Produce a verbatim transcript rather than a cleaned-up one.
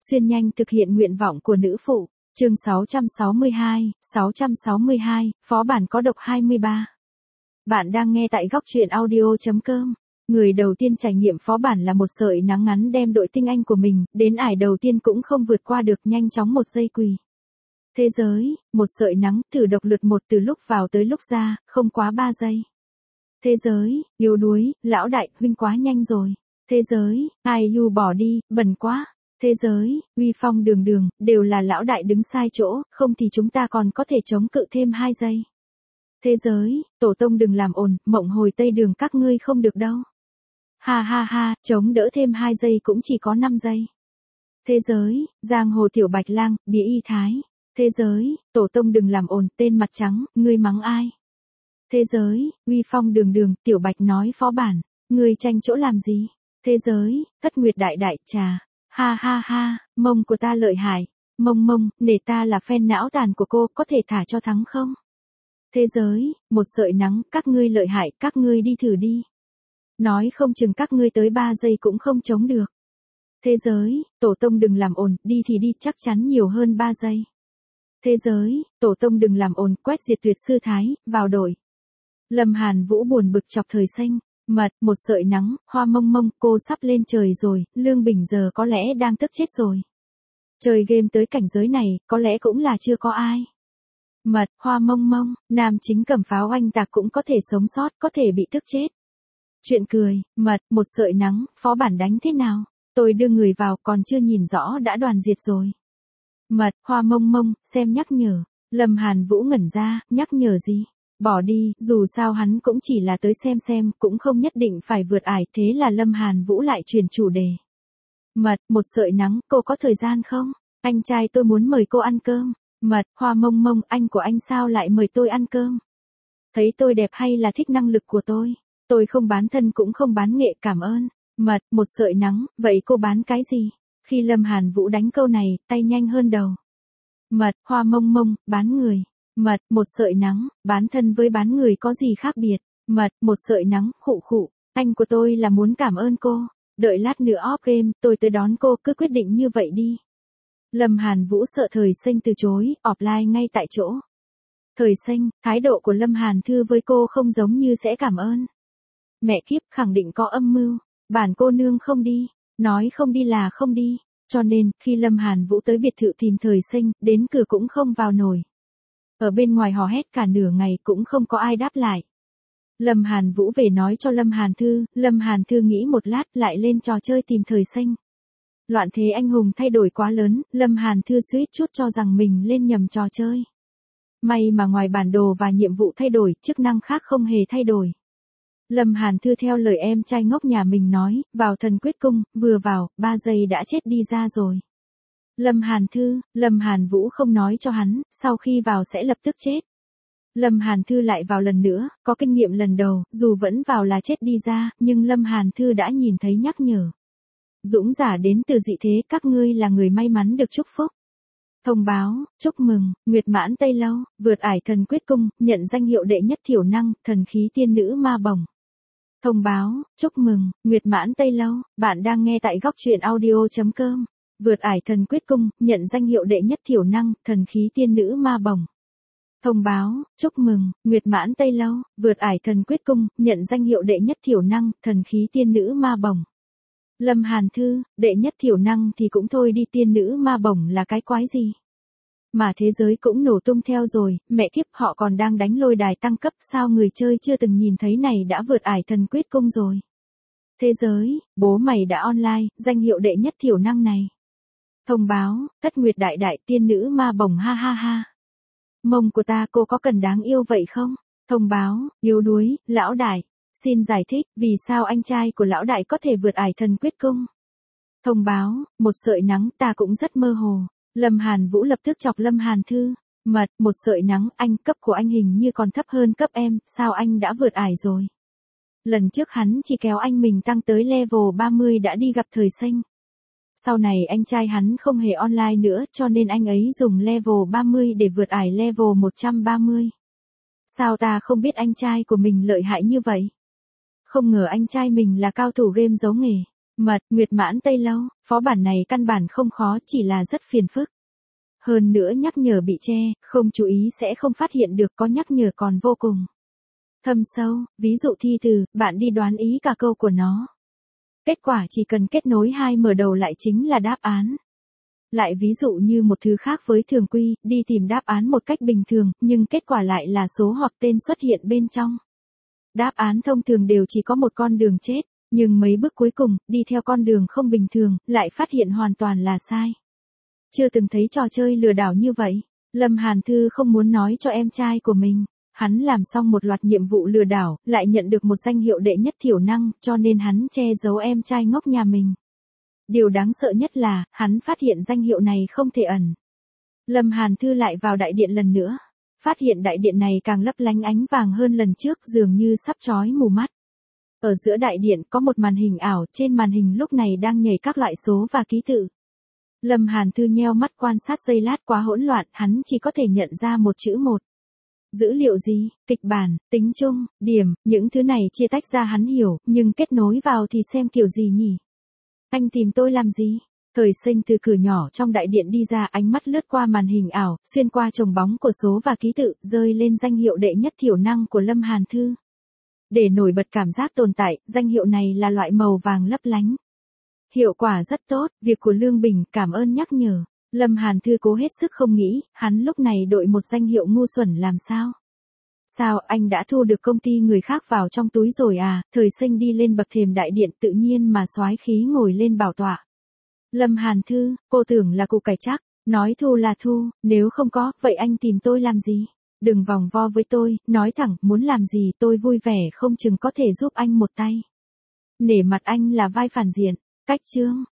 Xuyên nhanh thực hiện nguyện vọng của nữ phụ. Chương sáu trăm sáu mươi hai, sáu trăm sáu mươi hai, phó bản có độc hai mươi ba. Bạn đang nghe tại góc truyện audio chấm com. Người đầu tiên trải nghiệm phó bản là một sợi nắng ngắn đem đội tinh anh của mình, đến ải đầu tiên cũng không vượt qua được, nhanh chóng một giây quỳ. Thế giới, một sợi nắng, thử độc lượt một từ lúc vào tới lúc ra, không quá ba giây. Thế giới, yếu đuối, lão đại, huynh quá nhanh rồi. Thế giới, ai yu bỏ đi, bẩn quá. Thế giới, uy phong đường đường, đều là lão đại đứng sai chỗ, không thì chúng ta còn có thể chống cự thêm hai giây. Thế giới, tổ tông đừng làm ồn, mộng hồi tây đường các ngươi không được đâu. Ha ha ha, chống đỡ thêm hai giây cũng chỉ có năm giây. Thế giới, giang hồ tiểu bạch lang, bía y thái. Thế giới, tổ tông đừng làm ồn, tên mặt trắng, ngươi mắng ai? Thế giới, uy phong đường đường, tiểu bạch nói phó bản, ngươi tranh chỗ làm gì? Thế giới, thất nguyệt đại đại, trà. Ha ha ha, mông của ta lợi hại. Mông mông, nể ta là fan não tàn của cô, có thể thả cho thắng không? Thế giới, một sợi nắng, các ngươi lợi hại, các ngươi đi thử đi. Nói không chừng các ngươi tới ba giây cũng không chống được. Thế giới, tổ tông đừng làm ồn, đi thì đi, chắc chắn nhiều hơn ba giây. Thế giới, tổ tông đừng làm ồn, quét diệt tuyệt sư thái, vào đội. Lâm Hàn Vũ buồn bực chọc thời xanh. Mật, một sợi nắng, hoa mông mông, cô sắp lên trời rồi, Lương Bình giờ có lẽ đang tức chết rồi. Chơi game tới cảnh giới này, có lẽ cũng là chưa có ai. Mật, hoa mông mông, nam chính cầm pháo oanh tạc cũng có thể sống sót, có thể bị tức chết. Chuyện cười, mật, một sợi nắng, phó bản đánh thế nào? Tôi đưa người vào còn chưa nhìn rõ đã đoàn diệt rồi. Mật, hoa mông mông, xem nhắc nhở. Lâm Hàn Vũ ngẩn ra, nhắc nhở gì? Bỏ đi, dù sao hắn cũng chỉ là tới xem xem, cũng không nhất định phải vượt ải, thế là Lâm Hàn Vũ lại chuyển chủ đề. Mật, một sợi nắng, cô có thời gian không? Anh trai tôi muốn mời cô ăn cơm. Mật, hoa mông mông, anh của anh sao lại mời tôi ăn cơm? Thấy tôi đẹp hay là thích năng lực của tôi? Tôi không bán thân cũng không bán nghệ, cảm ơn. Mật, một sợi nắng, vậy cô bán cái gì? Khi Lâm Hàn Vũ đánh câu này, tay nhanh hơn đầu. Mật, hoa mông mông, bán người. Mật, một sợi nắng, bán thân với bán người có gì khác biệt? Mật, một sợi nắng, khụ khụ, anh của tôi là muốn cảm ơn cô. Đợi lát nữa off game, tôi tới đón cô, cứ quyết định như vậy đi. Lâm Hàn Vũ sợ thời xanh từ chối, offline ngay tại chỗ. Thời xanh, thái độ của Lâm Hàn Thư với cô không giống như sẽ cảm ơn. Mẹ kiếp, khẳng định có âm mưu. Bản cô nương không đi, nói không đi là không đi. Cho nên, khi Lâm Hàn Vũ tới biệt thự tìm thời xanh, đến cửa cũng không vào nổi. Ở bên ngoài hò hét cả nửa ngày cũng không có ai đáp lại. Lâm Hàn Vũ về nói cho Lâm Hàn Thư, Lâm Hàn Thư nghĩ một lát lại lên trò chơi tìm thời xanh. Loạn thế anh hùng thay đổi quá lớn, Lâm Hàn Thư suýt chút cho rằng mình lên nhầm trò chơi. May mà ngoài bản đồ và nhiệm vụ thay đổi, chức năng khác không hề thay đổi. Lâm Hàn Thư theo lời em trai ngốc nhà mình nói, vào thần quyết cung, vừa vào, ba giây đã chết đi ra rồi. Lâm Hàn Thư, Lâm Hàn Vũ không nói cho hắn, sau khi vào sẽ lập tức chết. Lâm Hàn Thư lại vào lần nữa, có kinh nghiệm lần đầu, dù vẫn vào là chết đi ra, nhưng Lâm Hàn Thư đã nhìn thấy nhắc nhở. Dũng giả đến từ dị thế, các ngươi là người may mắn được chúc phúc. Thông báo, chúc mừng, Nguyệt Mãn Tây Lâu, vượt ải thần quyết cung, nhận danh hiệu đệ nhất thiểu năng, thần khí tiên nữ ma bồng. Thông báo, chúc mừng, Nguyệt Mãn Tây Lâu, bạn đang nghe tại góc truyện audio chấm com. Vượt ải thần quyết cung, nhận danh hiệu đệ nhất thiểu năng, thần khí tiên nữ ma bồng. Thông báo, chúc mừng, Nguyệt Mãn Tây Lâu, vượt ải thần quyết cung, nhận danh hiệu đệ nhất thiểu năng, thần khí tiên nữ ma bồng. Lâm Hàn Thư, đệ nhất thiểu năng thì cũng thôi đi, tiên nữ ma bồng là cái quái gì? Mà thế giới cũng nổ tung theo rồi, mẹ kiếp, họ còn đang đánh lôi đài tăng cấp, sao người chơi chưa từng nhìn thấy này đã vượt ải thần quyết cung rồi? Thế giới, bố mày đã online, danh hiệu đệ nhất thiểu năng này. Thông báo, thất nguyệt đại đại, tiên nữ ma bồng, ha ha ha. Mông của ta, cô có cần đáng yêu vậy không? Thông báo, yếu đuối, lão đại. Xin giải thích, vì sao anh trai của lão đại có thể vượt ải thần quyết cung? Thông báo, một sợi nắng, ta cũng rất mơ hồ. Lâm Hàn Vũ lập tức chọc Lâm Hàn Thư. Mật, một sợi nắng, anh, cấp của anh hình như còn thấp hơn cấp em, sao anh đã vượt ải rồi? Lần trước hắn chỉ kéo anh mình tăng tới level ba mươi đã đi gặp thời xanh. Sau này anh trai hắn không hề online nữa, cho nên anh ấy dùng level ba mươi để vượt ải level một trăm ba mươi. Sao ta không biết anh trai của mình lợi hại như vậy? Không ngờ anh trai mình là cao thủ game giấu nghề. Mật, Nguyệt Mãn Tây Lâu, phó bản này căn bản không khó, chỉ là rất phiền phức. Hơn nữa nhắc nhở bị che, không chú ý sẽ không phát hiện được, có nhắc nhở còn vô cùng thâm sâu, ví dụ thi từ, bạn đi đoán ý cả câu của nó. Kết quả chỉ cần kết nối hai mở đầu lại chính là đáp án. Lại ví dụ như một thứ khác với thường quy, đi tìm đáp án một cách bình thường, nhưng kết quả lại là số hoặc tên xuất hiện bên trong. Đáp án thông thường đều chỉ có một con đường chết, nhưng mấy bước cuối cùng, đi theo con đường không bình thường, lại phát hiện hoàn toàn là sai. Chưa từng thấy trò chơi lừa đảo như vậy. Lâm Hàn Thư không muốn nói cho em trai của mình. Hắn làm xong một loạt nhiệm vụ lừa đảo, lại nhận được một danh hiệu đệ nhất thiểu năng, cho nên hắn che giấu em trai ngốc nhà mình. Điều đáng sợ nhất là, hắn phát hiện danh hiệu này không thể ẩn. Lâm Hàn Thư lại vào đại điện lần nữa. Phát hiện đại điện này càng lấp lánh ánh vàng hơn lần trước, dường như sắp chói mù mắt. Ở giữa đại điện có một màn hình ảo, trên màn hình lúc này đang nhảy các loại số và ký tự. Lâm Hàn Thư nheo mắt quan sát giây lát, quá hỗn loạn, hắn chỉ có thể nhận ra một chữ một. Dữ liệu gì, kịch bản, tính chung, điểm, những thứ này chia tách ra hắn hiểu, nhưng kết nối vào thì xem kiểu gì nhỉ? Anh tìm tôi làm gì? Thời Sinh từ cửa nhỏ trong đại điện đi ra, ánh mắt lướt qua màn hình ảo, xuyên qua chồng bóng của số và ký tự, rơi lên danh hiệu đệ nhất thiểu năng của Lâm Hàn Thư. Để nổi bật cảm giác tồn tại, danh hiệu này là loại màu vàng lấp lánh. Hiệu quả rất tốt, việc của Lương Bình, cảm ơn nhắc nhở. Lâm Hàn Thư cố hết sức không nghĩ, hắn lúc này đội một danh hiệu ngu xuẩn làm sao? Sao, anh đã thu được công ty người khác vào trong túi rồi à? Thời Sinh đi lên bậc thềm đại điện tự nhiên mà soái khí ngồi lên bảo tọa. Lâm Hàn Thư, cô tưởng là cụ cải chắc, nói thu là thu, nếu không có, vậy anh tìm tôi làm gì? Đừng vòng vo với tôi, nói thẳng, muốn làm gì tôi vui vẻ không chừng có thể giúp anh một tay. Nể mặt anh là vai phản diện, cách chương.